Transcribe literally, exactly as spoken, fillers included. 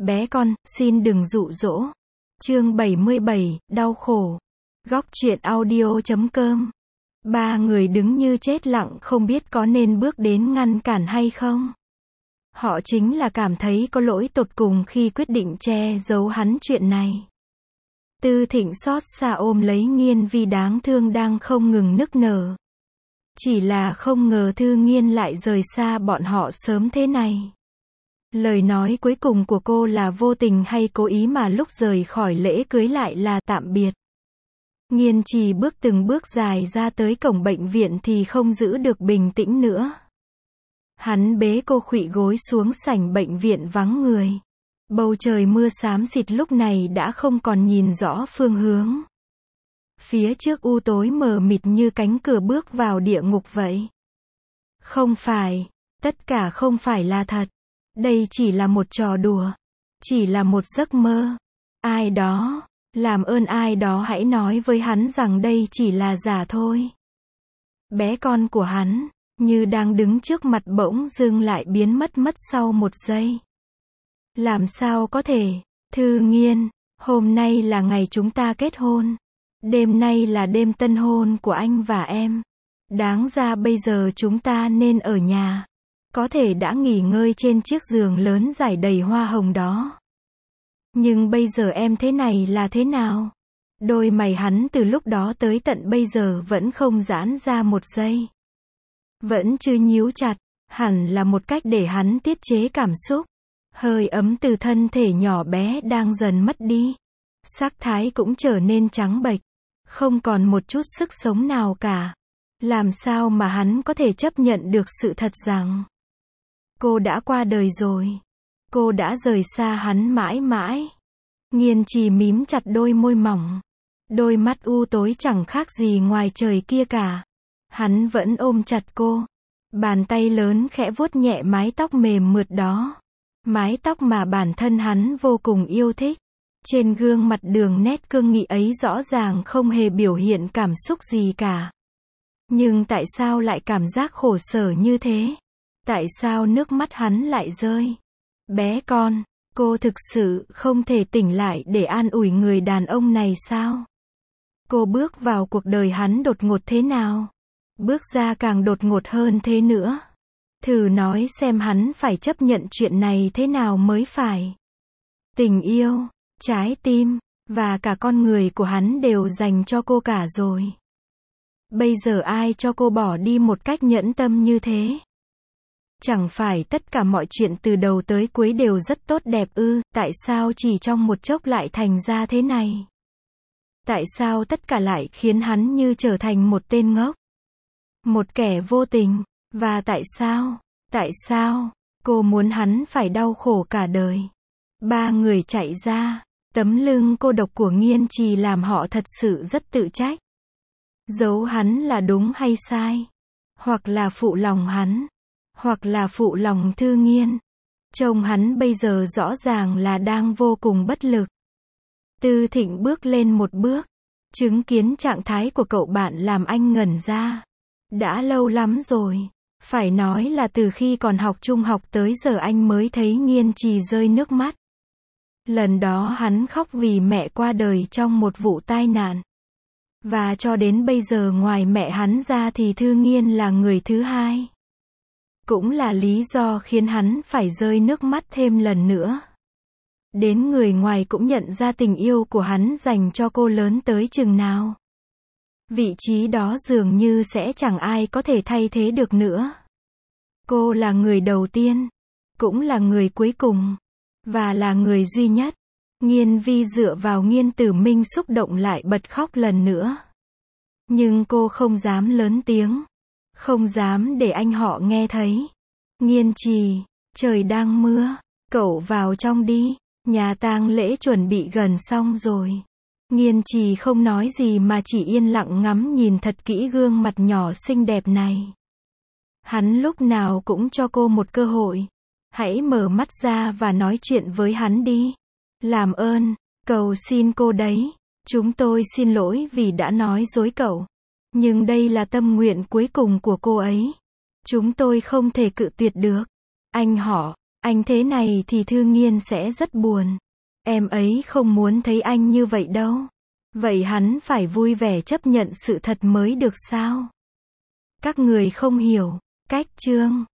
Bé con, xin đừng dụ dỗ. Chương bảy mươi bảy, đau khổ. Góc truyện audio chấm com. Ba người đứng như chết lặng không biết có nên bước đến ngăn cản hay không. Họ chính là cảm thấy có lỗi tột cùng khi quyết định che giấu hắn chuyện này. Tư Thịnh xót xa ôm lấy Nghiên Vi đáng thương đang không ngừng nức nở. Chỉ là không ngờ Thư Nghiên lại rời xa bọn họ sớm thế này. Lời nói cuối cùng của cô là vô tình hay cố ý mà lúc rời khỏi lễ cưới lại là tạm biệt. Nghiên Trì bước từng bước dài ra tới cổng bệnh viện thì không giữ được bình tĩnh nữa. Hắn bế cô khuỵu gối xuống sảnh bệnh viện vắng người. Bầu trời mưa xám xịt lúc này đã không còn nhìn rõ phương hướng. Phía trước u tối mờ mịt như cánh cửa bước vào địa ngục vậy. Không phải, tất cả không phải là thật. Đây chỉ là một trò đùa. Chỉ là một giấc mơ. Ai đó, làm ơn ai đó hãy nói với hắn rằng đây chỉ là giả thôi. Bé con của hắn, như đang đứng trước mặt bỗng dưng lại biến mất mất sau một giây. Làm sao có thể, Thư Nghiên, hôm nay là ngày chúng ta kết hôn. Đêm nay là đêm tân hôn của anh và em. Đáng ra bây giờ chúng ta nên ở nhà. Có thể đã nghỉ ngơi trên chiếc giường lớn trải đầy hoa hồng đó. Nhưng bây giờ em thế này là thế nào? Đôi mày hắn từ lúc đó tới tận bây giờ vẫn không giãn ra một giây. Vẫn chưa nhíu chặt, hẳn là một cách để hắn tiết chế cảm xúc. Hơi ấm từ thân thể nhỏ bé đang dần mất đi. Sắc thái cũng trở nên trắng bệch. Không còn một chút sức sống nào cả. Làm sao mà hắn có thể chấp nhận được sự thật rằng cô đã qua đời rồi. Cô đã rời xa hắn mãi mãi. Nghiên Trì mím chặt đôi môi mỏng. Đôi mắt u tối chẳng khác gì ngoài trời kia cả. Hắn vẫn ôm chặt cô. Bàn tay lớn khẽ vuốt nhẹ mái tóc mềm mượt đó. Mái tóc mà bản thân hắn vô cùng yêu thích. Trên gương mặt đường nét cương nghị ấy rõ ràng không hề biểu hiện cảm xúc gì cả. Nhưng tại sao lại cảm giác khổ sở như thế? Tại sao nước mắt hắn lại rơi? Bé con, cô thực sự không thể tỉnh lại để an ủi người đàn ông này sao? Cô bước vào cuộc đời hắn đột ngột thế nào? Bước ra càng đột ngột hơn thế nữa. Thử nói xem hắn phải chấp nhận chuyện này thế nào mới phải. Tình yêu, trái tim, và cả con người của hắn đều dành cho cô cả rồi. Bây giờ ai cho cô bỏ đi một cách nhẫn tâm như thế? Chẳng phải tất cả mọi chuyện từ đầu tới cuối đều rất tốt đẹp ư, tại sao chỉ trong một chốc lại thành ra thế này? Tại sao tất cả lại khiến hắn như trở thành một tên ngốc? Một kẻ vô tình, và tại sao? Tại sao? Cô muốn hắn phải đau khổ cả đời. Ba người chạy ra, tấm lưng cô độc của Nghiên Trì làm họ thật sự rất tự trách. Giấu hắn là đúng hay sai? Hoặc là phụ lòng hắn? Hoặc là phụ lòng Thư Nghiên? Trông hắn bây giờ rõ ràng là đang vô cùng bất lực. Tư Thịnh bước lên một bước. Chứng kiến trạng thái của cậu bạn làm anh ngẩn ra. Đã lâu lắm rồi. Phải nói là từ khi còn học trung học tới giờ anh mới thấy Nghiên Trì rơi nước mắt. Lần đó hắn khóc vì mẹ qua đời trong một vụ tai nạn. Và cho đến bây giờ ngoài mẹ hắn ra thì Thư Nghiên là người thứ hai. Cũng là lý do khiến hắn phải rơi nước mắt thêm lần nữa. Đến người ngoài cũng nhận ra tình yêu của hắn dành cho cô lớn tới chừng nào. Vị trí đó dường như sẽ chẳng ai có thể thay thế được nữa. Cô là người đầu tiên, cũng là người cuối cùng, và là người duy nhất. Nghiên Vi dựa vào Nghiên Tử Minh xúc động lại bật khóc lần nữa. Nhưng cô không dám lớn tiếng. Không dám để anh họ nghe thấy. Nghiên Trì, trời đang mưa, cậu vào trong đi. Nhà tang lễ chuẩn bị gần xong rồi. Nghiên Trì không nói gì mà chỉ yên lặng ngắm nhìn thật kỹ gương mặt nhỏ xinh đẹp này. Hắn lúc nào cũng cho cô một cơ hội. Hãy mở mắt ra và nói chuyện với hắn đi. Làm ơn, cầu xin cô đấy. Chúng tôi xin lỗi vì đã nói dối cậu. Nhưng đây là tâm nguyện cuối cùng của cô ấy. Chúng tôi không thể cự tuyệt được. Anh họ, Anh thế này thì Thư Nghiên sẽ rất buồn. Em ấy không muốn thấy anh như vậy đâu. Vậy hắn phải vui vẻ chấp nhận sự thật mới được sao? Các người không hiểu. Cách chương